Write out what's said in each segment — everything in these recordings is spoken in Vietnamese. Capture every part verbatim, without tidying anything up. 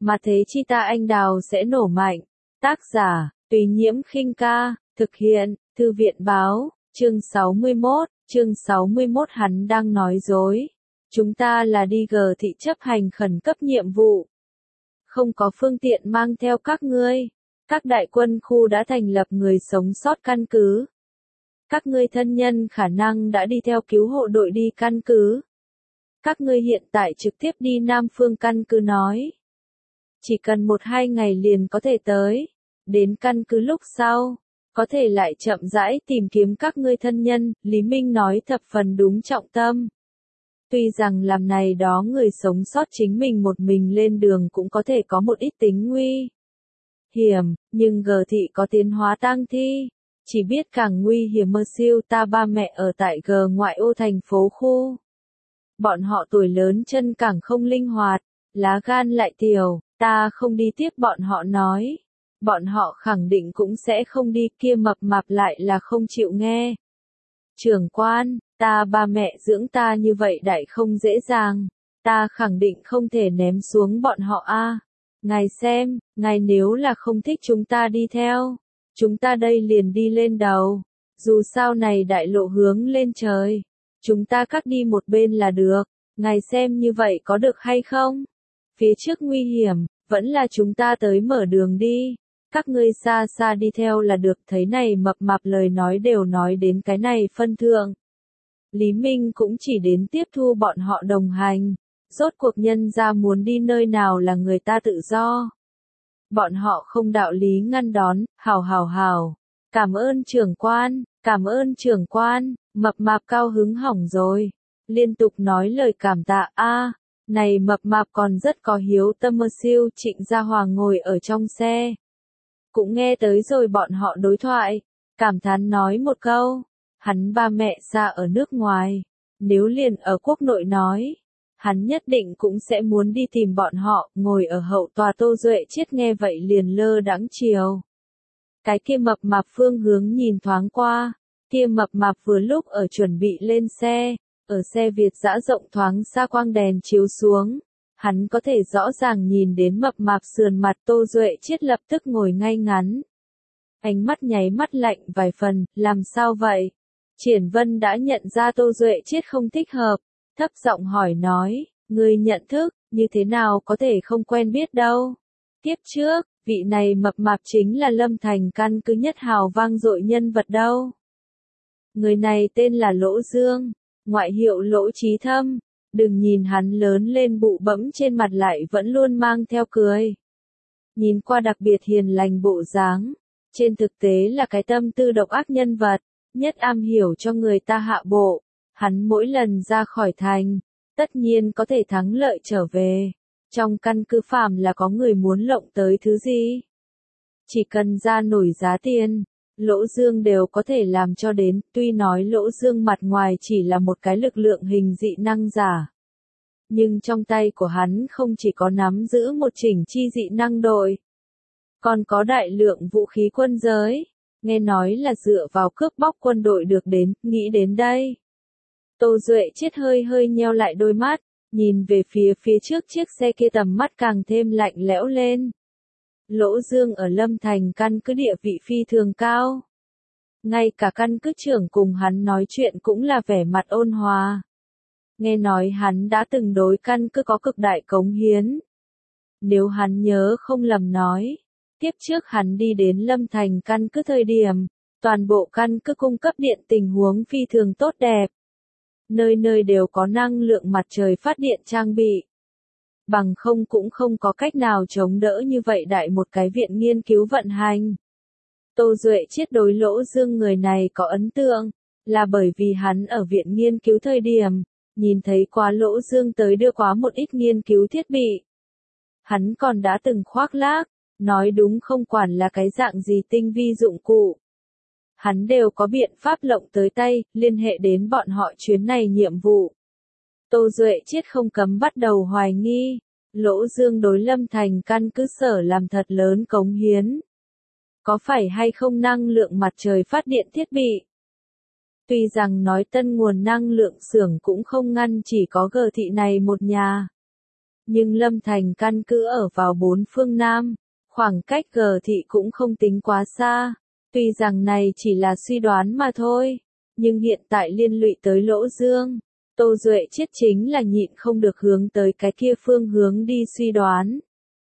mà thế chi ta anh đào sẽ nổ mạnh. Tác giả, Tùy Nhiễm Khinh Ca, thực hiện, Thư viện Báo, chương sáu mươi mốt, chương sáu mươi mốt hắn đang nói dối. Chúng ta là đi gờ thị chấp hành khẩn cấp nhiệm vụ. Không có phương tiện mang theo các ngươi. Các đại quân khu đã thành lập người sống sót căn cứ. Các ngươi thân nhân khả năng đã đi theo cứu hộ đội đi căn cứ. Các ngươi hiện tại trực tiếp đi Nam Phương căn cứ nói. Chỉ cần một hai ngày liền có thể tới. Đến căn cứ lúc sau, có thể lại chậm rãi tìm kiếm các ngươi thân nhân, Lý Minh nói thập phần đúng trọng tâm. Tuy rằng làm này đó người sống sót chính mình một mình lên đường cũng có thể có một ít tính nguy hiểm, nhưng gờ thị có tiến hóa tang thi, chỉ biết càng nguy hiểm mơ siêu ta ba mẹ ở tại gờ ngoại ô thành phố khu. Bọn họ tuổi lớn chân càng không linh hoạt, lá gan lại tiểu, ta không đi tiếp bọn họ nói. Bọn họ khẳng định cũng sẽ không đi, kia mập mạp lại là không chịu nghe. Trưởng quan, ta ba mẹ dưỡng ta như vậy đại không dễ dàng, ta khẳng định không thể ném xuống bọn họ a. Ngài xem, ngài nếu là không thích chúng ta đi theo, chúng ta đây liền đi lên đầu, dù sao này đại lộ hướng lên trời, chúng ta cắt đi một bên là được, ngài xem như vậy có được hay không? Phía trước nguy hiểm, vẫn là chúng ta tới mở đường đi. Các ngươi xa xa đi theo là được, thấy này mập mạp lời nói đều nói đến cái này phân thượng. Lý Minh cũng chỉ đến tiếp thu bọn họ đồng hành, rốt cuộc nhân ra muốn đi nơi nào là người ta tự do. Bọn họ không đạo lý ngăn đón, hào hào hào, cảm ơn trưởng quan, cảm ơn trưởng quan, mập mạp cao hứng hỏng rồi, liên tục nói lời cảm tạ a. Này mập mạp còn rất có hiếu tâm mơ siêu. Trịnh Gia Hoàng ngồi ở trong xe. Cũng nghe tới rồi bọn họ đối thoại, cảm thán nói một câu, hắn ba mẹ xa ở nước ngoài, nếu liền ở quốc nội nói, hắn nhất định cũng sẽ muốn đi tìm bọn họ, ngồi ở hậu tòa Tô Duệ Chiết nghe vậy liền lơ đãng chiều. Cái kia mập mạp phương hướng nhìn thoáng qua, kia mập mạp vừa lúc ở chuẩn bị lên xe, ở xe Việt dã rộng thoáng xa quang đèn chiếu xuống. Hắn có thể rõ ràng nhìn đến mập mạp sườn mặt Tô Duệ Chiết lập tức ngồi ngay ngắn. Ánh mắt nháy mắt lạnh vài phần, làm sao vậy? Triển Vân đã nhận ra Tô Duệ Chiết không thích hợp, thấp giọng hỏi nói, ngươi nhận thức, như thế nào có thể không quen biết đâu. Tiếp trước, vị này mập mạp chính là Lâm Thành căn cứ nhất hào vang dội nhân vật đâu. Người này tên là Lỗ Dương, ngoại hiệu Lỗ Chí Thâm. Đừng nhìn hắn lớn lên bụ bẫm trên mặt lại vẫn luôn mang theo cười. Nhìn qua đặc biệt hiền lành bộ dáng, trên thực tế là cái tâm tư độc ác nhân vật, nhất am hiểu cho người ta hạ bộ. Hắn mỗi lần ra khỏi thành, tất nhiên có thể thắng lợi trở về. Trong căn cứ phàm là có người muốn lộng tới thứ gì, chỉ cần ra nổi giá tiền, Lỗ Dương đều có thể làm cho đến, tuy nói Lỗ Dương mặt ngoài chỉ là một cái lực lượng hình dị năng giả. Nhưng trong tay của hắn không chỉ có nắm giữ một chỉnh chi dị năng đội, còn có đại lượng vũ khí quân giới, nghe nói là dựa vào cướp bóc quân đội được đến, nghĩ đến đây. Tô Duệ Chiết hơi hơi nheo lại đôi mắt, nhìn về phía phía trước chiếc xe kia tầm mắt càng thêm lạnh lẽo lên. Lỗ Dương ở Lâm Thành căn cứ địa vị phi thường cao. Ngay cả căn cứ trưởng cùng hắn nói chuyện cũng là vẻ mặt ôn hòa. Nghe nói hắn đã từng đối căn cứ có cực đại cống hiến. Nếu hắn nhớ không lầm nói, tiếp trước hắn đi đến Lâm Thành căn cứ thời điểm, toàn bộ căn cứ cung cấp điện tình huống phi thường tốt đẹp. Nơi nơi đều có năng lượng mặt trời phát điện trang bị. Bằng không cũng không có cách nào chống đỡ như vậy đại một cái viện nghiên cứu vận hành. Tô Duệ Chiết đối Lỗ Dương người này có ấn tượng, là bởi vì hắn ở viện nghiên cứu thời điểm, nhìn thấy quá Lỗ Dương tới đưa quá một ít nghiên cứu thiết bị. Hắn còn đã từng khoác lác, nói đúng không quản là cái dạng gì tinh vi dụng cụ. Hắn đều có biện pháp lộng tới tay, liên hệ đến bọn họ chuyến này nhiệm vụ. Tô Duệ Chiết không cấm bắt đầu hoài nghi, Lỗ Dương đối Lâm Thành căn cứ sở làm thật lớn cống hiến. Có phải hay không năng lượng mặt trời phát điện thiết bị? Tuy rằng nói tân nguồn năng lượng xưởng cũng không ngăn chỉ có gờ thị này một nhà. nhưng Lâm Thành căn cứ ở vào bốn phương Nam, khoảng cách G thị cũng không tính quá xa. Tuy rằng này chỉ là suy đoán mà thôi, nhưng hiện tại liên lụy tới Lỗ Dương, Tô Duệ Chiết chính là nhịn không được hướng tới cái kia phương hướng đi suy đoán.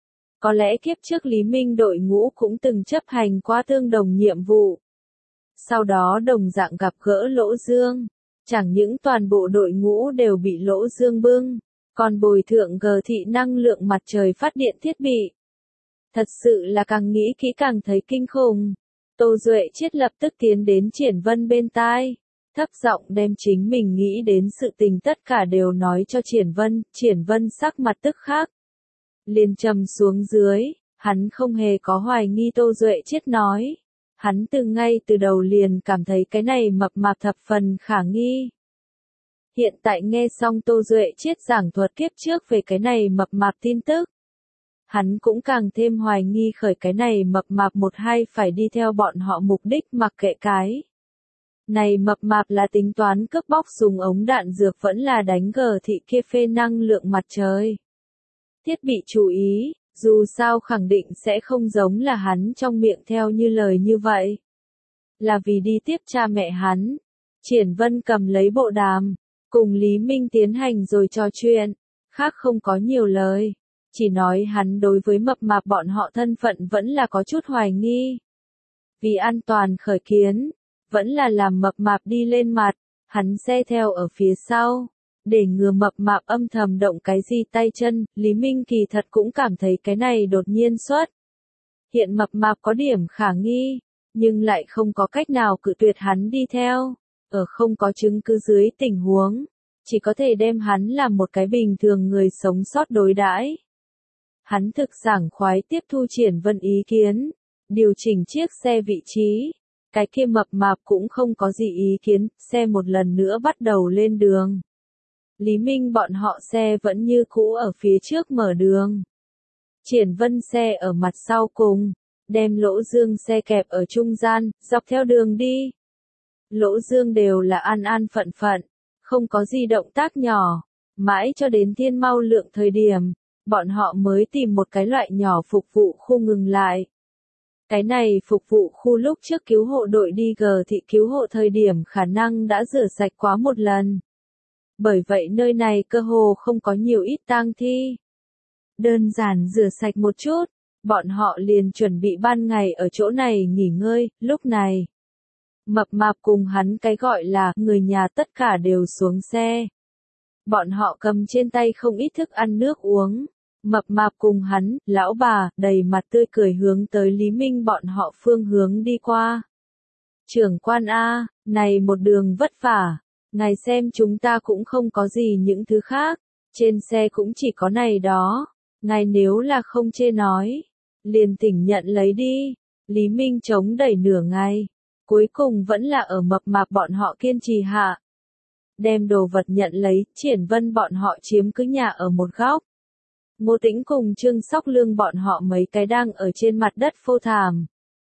Có lẽ kiếp trước Lý Minh đội ngũ cũng từng chấp hành qua tương đồng nhiệm vụ. Sau đó đồng dạng gặp gỡ Lỗ Dương, chẳng những toàn bộ đội ngũ đều bị Lỗ Dương bưng, còn bồi thượng G thị năng lượng mặt trời phát điện thiết bị. Thật sự là càng nghĩ kỹ càng thấy kinh khủng. Tô Duệ Chiết lập tức tiến đến Triển Vân bên tai, thấp giọng đem chính mình nghĩ đến sự tình tất cả đều nói cho Triển Vân. Triển Vân sắc mặt tức khắc liền trầm xuống dưới, hắn không hề có hoài nghi Tô Duệ Chiết nói. Hắn từ ngay từ đầu liền cảm thấy cái này mập mạp thập phần khả nghi. Hiện tại nghe xong Tô Duệ Chiết giảng thuật kiếp trước về cái này mập mạp tin tức, hắn cũng càng thêm hoài nghi khởi cái này mập mạp một hai phải đi theo bọn họ mục đích mặc kệ cái. Này mập mạp là tính toán cướp bóc dùng ống đạn dược vẫn là đánh G thị kia phê năng lượng mặt trời. Thiết bị chú ý, dù sao khẳng định sẽ không giống là hắn trong miệng theo như lời như vậy. Là vì đi tiếp cha mẹ hắn. Triển Vân cầm lấy bộ đàm, cùng Lý Minh tiến hành rồi trò chuyện, khác không có nhiều lời. Chỉ nói hắn đối với mập mạp bọn họ thân phận vẫn là có chút hoài nghi. Vì an toàn khởi kiến, vẫn là làm mập mạp đi lên mặt, hắn xe theo ở phía sau. Để ngừa mập mạp âm thầm động cái gì tay chân, Lý Minh kỳ thật cũng cảm thấy cái này đột nhiên xuất. Hiện mập mạp có điểm khả nghi, nhưng lại không có cách nào cự tuyệt hắn đi theo. Ở không có chứng cứ dưới tình huống, chỉ có thể đem hắn làm một cái bình thường người sống sót đối đãi. Hắn thực sảng khoái tiếp thu Triển Vân ý kiến, điều chỉnh chiếc xe vị trí. Cái kia mập mạp cũng không có gì ý kiến, xe một lần nữa bắt đầu lên đường. Lý Minh bọn họ xe vẫn như cũ ở phía trước mở đường. Triển Vân xe ở mặt sau cùng, đem Lỗ Dương xe kẹp ở trung gian, dọc theo đường đi. Lỗ Dương đều là an an phận phận, không có gì động tác nhỏ, mãi cho đến thiên mau lượng thời điểm, bọn họ mới tìm một cái loại nhỏ phục vụ khu ngừng lại. Cái này phục vụ khu lúc trước cứu hộ đội đi G thị cứu hộ thời điểm khả năng đã rửa sạch quá một lần. Bởi vậy nơi này cơ hồ không có nhiều ít tang thi. Đơn giản rửa sạch một chút, bọn họ liền chuẩn bị ban ngày ở chỗ này nghỉ ngơi. Lúc này, mập mạp cùng hắn cái gọi là người nhà tất cả đều xuống xe. Bọn họ cầm trên tay không ít thức ăn nước uống. Mập mạp cùng hắn, lão bà, đầy mặt tươi cười hướng tới Lý Minh bọn họ phương hướng đi qua. Trưởng quan A, này một đường vất vả, ngài xem chúng ta cũng không có gì những thứ khác, trên xe cũng chỉ có này đó, ngài nếu là không chê nói, liền tỉnh nhận lấy đi. Lý Minh chống đẩy nửa ngày, cuối cùng vẫn là ở mập mạp bọn họ kiên trì hạ. Đem đồ vật nhận lấy, Triển Vân bọn họ chiếm cứ nhà ở một góc. Ngô Tĩnh cùng Trương Sóc Lương bọn họ mấy cái đang ở trên mặt đất phô thảm.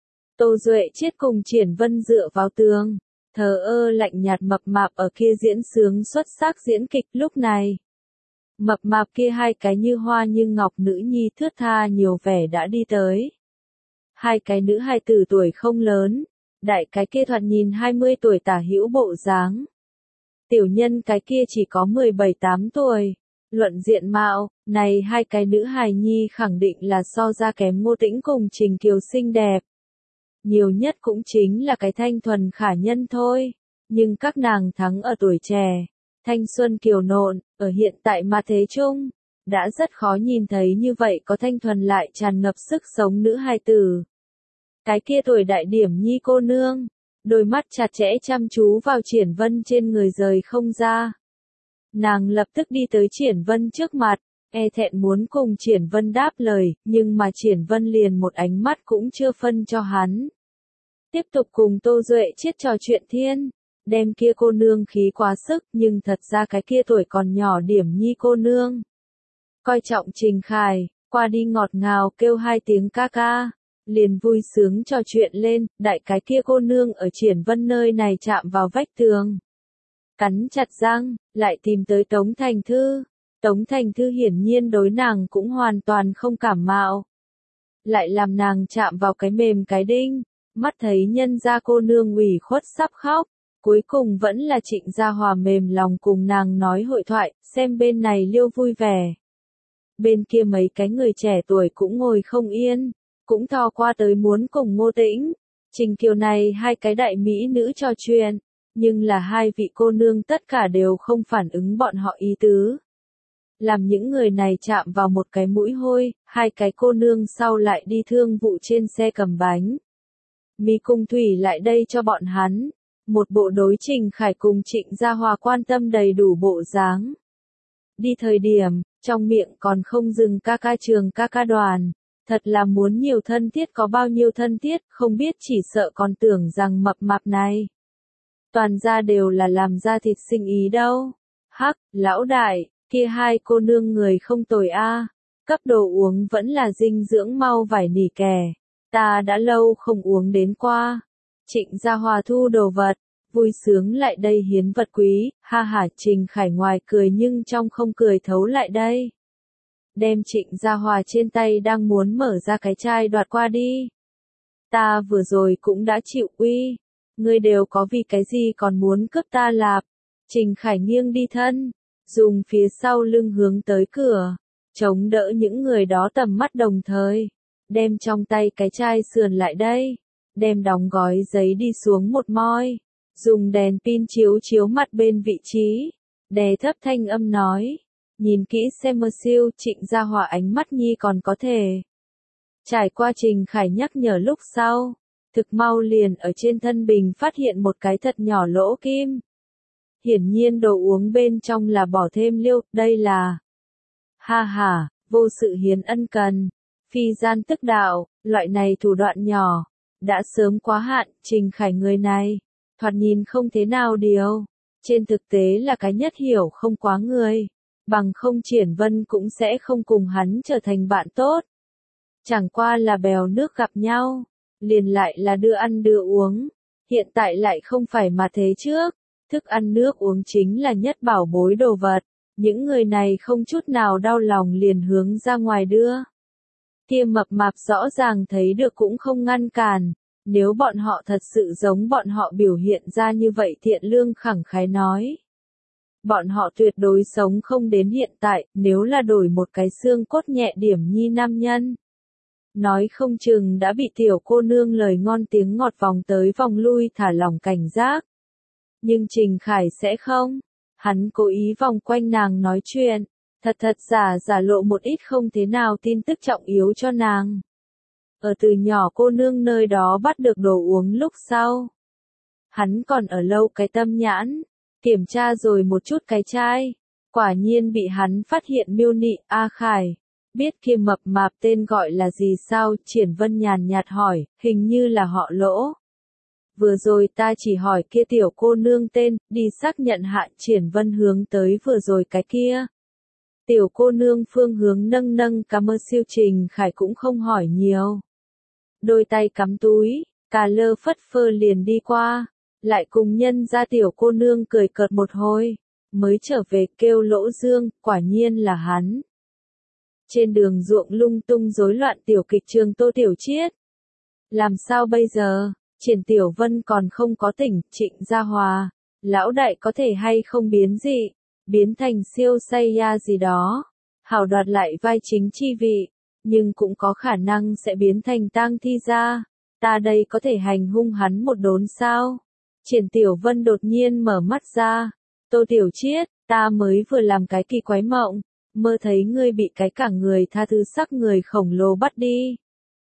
Tô Duệ Chiết cùng Triển Vân dựa vào tường, thờ ơ lạnh nhạt mập mạp ở kia diễn sướng xuất sắc diễn kịch. Lúc này, mập mạp kia hai cái như hoa như ngọc nữ nhi thướt tha nhiều vẻ đã đi tới. Hai cái nữ hai tử tuổi không lớn, đại cái kia thoạt nhìn hai mươi tuổi tả hữu bộ dáng. Tiểu nhân cái kia chỉ có mười bảy tám tuổi. Luận diện mạo, này hai cái nữ hài nhi khẳng định là so ra kém Ngô Tĩnh cùng Trình Kiều xinh đẹp. Nhiều nhất cũng chính là cái thanh thuần khả nhân thôi, nhưng các nàng thắng ở tuổi trẻ, thanh xuân kiều nộn, ở hiện tại mà thế chung, đã rất khó nhìn thấy như vậy có thanh thuần lại tràn ngập sức sống nữ hài tử. Cái kia tuổi đại điểm nhi cô nương, đôi mắt chặt chẽ chăm chú vào Triển Vân trên người rời không ra. Nàng lập tức đi tới Triển Vân trước mặt, e thẹn muốn cùng Triển Vân đáp lời, nhưng mà Triển Vân liền một ánh mắt cũng chưa phân cho hắn. Tiếp tục cùng Tô Duệ Chiết trò chuyện thiên, đem kia cô nương khí quá sức, nhưng thật ra cái kia tuổi còn nhỏ điểm nhi cô nương. Coi trọng Trình Khải, qua đi ngọt ngào kêu hai tiếng ca ca, liền vui sướng trò chuyện lên. Đại cái kia cô nương ở Triển Vân nơi này chạm vào vách tường, cắn chặt răng, lại tìm tới Tống Thành Thư. Tống Thành Thư hiển nhiên đối nàng cũng hoàn toàn không cảm mạo. Lại làm nàng chạm vào cái mềm cái đinh, mắt thấy nhân gia cô nương ủy khuất sắp khóc, cuối cùng vẫn là Trịnh Gia Hòa mềm lòng cùng nàng nói hội thoại, xem bên này liêu vui vẻ. Bên kia mấy cái người trẻ tuổi cũng ngồi không yên, cũng thò qua tới muốn cùng Ngô Tĩnh, Trình Kiều này hai cái đại mỹ nữ trò chuyện, nhưng là hai vị cô nương tất cả đều không phản ứng bọn họ ý tứ. Làm những người này chạm vào một cái mũi hôi, hai cái cô nương sau lại đi thương vụ trên xe cầm bánh. Mi Cung Thủy lại đây cho bọn hắn, một bộ đối Trình Khải cùng Trịnh Gia Hòa quan tâm đầy đủ bộ dáng. Đi thời điểm, trong miệng còn không dừng ca ca trường ca ca đoàn, thật là muốn nhiều thân thiết có bao nhiêu thân thiết, không biết chỉ sợ còn tưởng rằng mập mạp này. Toàn ra đều là làm ra thịt sinh ý đâu. Hắc, lão đại, kia hai cô nương người không tồi a, cấp đồ uống vẫn là dinh dưỡng mau vải nỉ kè, ta đã lâu không uống đến qua. Trịnh Gia Hòa thu đồ vật, vui sướng lại đây hiến vật quý, ha ha. Trình Khải ngoài cười nhưng trong không cười thấu lại đây. Đem Trịnh Gia Hòa trên tay đang muốn mở ra cái chai đoạt qua đi. Ta vừa rồi cũng đã chịu uy, ngươi đều có vì cái gì còn muốn cướp ta lạp. Trình Khải nghiêng đi thân, dùng phía sau lưng hướng tới cửa, chống đỡ những người đó tầm mắt đồng thời, đem trong tay cái chai sườn lại đây, đem đóng gói giấy đi xuống một moi, dùng đèn pin chiếu chiếu mặt bên vị trí, đè thấp thanh âm nói, nhìn kỹ xem mơ siêu. Trịnh Gia Hòa ánh mắt nhi còn có thể. Trải qua Trình Khải nhắc nhở lúc sau, thực mau liền ở trên thân bình phát hiện một cái thật nhỏ lỗ kim. Hiển nhiên đồ uống bên trong là bỏ thêm liêu, đây là. Ha ha, vô sự hiến ân cần, phi gian tức đạo, loại này thủ đoạn nhỏ, đã sớm quá hạn. Trình Khải người này, thoạt nhìn không thế nào điều, trên thực tế là cái nhất hiểu không quá người, bằng không Triển Vân cũng sẽ không cùng hắn trở thành bạn tốt. Chẳng qua là bèo nước gặp nhau, liền lại là đưa ăn đưa uống, hiện tại lại không phải mà thế trước, thức ăn nước uống chính là nhất bảo bối đồ vật, những người này không chút nào đau lòng liền hướng ra ngoài đưa. Kia mập mạp rõ ràng thấy được cũng không ngăn cản, nếu bọn họ thật sự giống bọn họ biểu hiện ra như vậy thiện lương khẳng khái nói. Bọn họ tuyệt đối sống không đến hiện tại, nếu là đổi một cái xương cốt nhẹ điểm nhi nam nhân. Nói không chừng đã bị tiểu cô nương lời ngon tiếng ngọt vòng tới vòng lui thả lỏng cảnh giác. Nhưng Trình Khải sẽ không. Hắn cố ý vòng quanh nàng nói chuyện, thật thật giả giả lộ một ít không thế nào tin tức trọng yếu cho nàng. Ở từ nhỏ cô nương nơi đó bắt được đồ uống lúc sau. Hắn còn ở lâu cái tâm nhãn, kiểm tra rồi một chút cái chai. Quả nhiên bị hắn phát hiện miêu nị. A Khải, biết kia mập mạp tên gọi là gì sao? Triển Vân nhàn nhạt hỏi, hình như là họ Lỗ. Vừa rồi ta chỉ hỏi kia tiểu cô nương tên, đi xác nhận hạ. Triển Vân hướng tới vừa rồi cái kia. Tiểu cô nương phương hướng nâng nâng cà mơ siêu. Trình Khải cũng không hỏi nhiều. Đôi tay cắm túi, cà lơ phất phơ liền đi qua, lại cùng nhân ra tiểu cô nương cười cợt một hồi, mới trở về kêu Lỗ Dương, quả nhiên là hắn. Trên đường ruộng lung tung rối loạn tiểu kịch trường Tô Tiểu Chiết. Làm sao bây giờ? Triển Tiểu Vân còn không có tỉnh. Trịnh Gia Hòa, lão đại có thể hay không biến dị, biến thành siêu say ya gì đó, hảo đoạt lại vai chính chi vị, nhưng cũng có khả năng sẽ biến thành tang thi gia, ta đây có thể hành hung hắn một đốn sao? Triển Tiểu Vân đột nhiên mở mắt ra, Tô Tiểu Chiết, ta mới vừa làm cái kỳ quái mộng, mơ thấy ngươi bị cái cả người tha thứ sắc người khổng lồ bắt đi.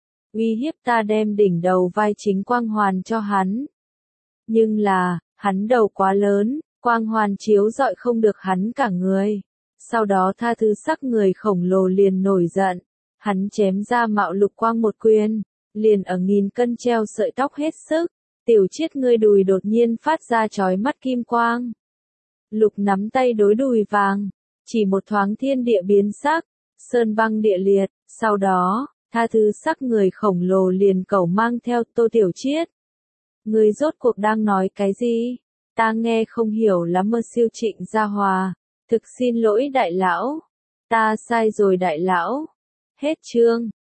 Uy hiếp ta đem đỉnh đầu vai chính quang hoàn cho hắn. Nhưng là, hắn đầu quá lớn, quang hoàn chiếu rọi không được hắn cả người. Sau đó tha thứ sắc người khổng lồ liền nổi giận. Hắn chém ra mạo lục quang một quyền, liền ở nghìn cân treo sợi tóc hết sức. Tiểu Chiết ngươi đùi đột nhiên phát ra chói mắt kim quang. Lục nắm tay đối đùi vàng, chỉ một thoáng thiên địa biến sắc, sơn băng địa liệt, sau đó, tha thứ sắc người khổng lồ liền cẩu mang theo. Tô Tiểu Chiết, ngươi rốt cuộc đang nói cái gì? Ta nghe không hiểu lắm mơ siêu. Trịnh Gia Hòa, thực xin lỗi đại lão, Ta sai rồi đại lão. Hết chương.